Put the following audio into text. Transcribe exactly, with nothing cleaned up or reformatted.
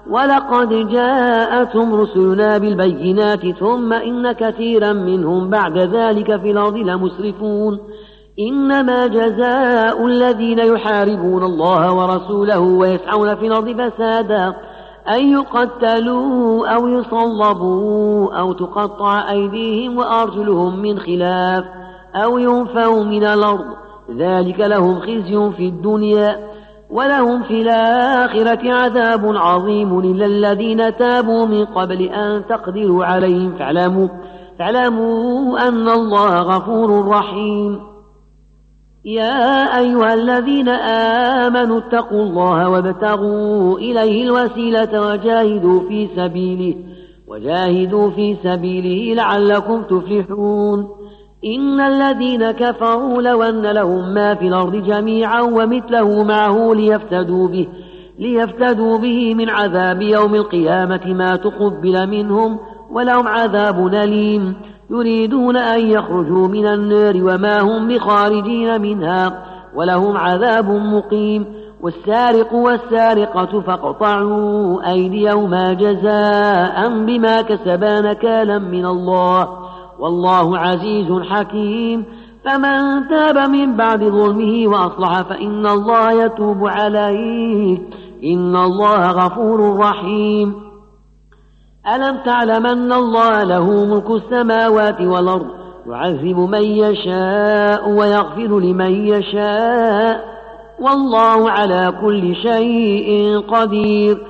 ولقد جاءتهم رسلنا بالبينات ثم إن كثيرا منهم بعد ذلك في الأرض لمسرفون إنما جزاء الذين يحاربون الله ورسوله ويسعون في الأرض فسادا أن يقتلوا أو يصلبوا أو تقطع أيديهم وأرجلهم من خلاف أو ينفوا من الأرض ذلك لهم خزي في الدنيا ولهم في الآخرة عذاب عظيم إلا الذين تابوا من قبل أن تقدروا عليهم فاعلموا, فاعلموا أن الله غفور رحيم. يا أيها الذين آمنوا اتقوا الله وابتغوا إليه الوسيلة وجاهدوا في سبيله وجاهدوا في سبيله لعلكم تفلحون. إن الذين كفروا لو أن لهم ما في الأرض جميعا ومثله معه ليفتدوا به, ليفتدوا به من عذاب يوم القيامة ما تقبل منهم ولهم عذاب أليم. يريدون أن يخرجوا من النار وما هم بخارجين منها ولهم عذاب مقيم. والسارق والسارقة فاقطعوا أيديهما جزاء بما كسبا نكالا من الله والله عزيز حكيم. فمن تاب من بعد ظلمه وأصلح فإن الله يتوب عليه إن الله غفور رحيم. ألم تعلم أن الله له ملك السماوات والأرض يعذب من يشاء ويغفر لمن يشاء والله على كل شيء قدير.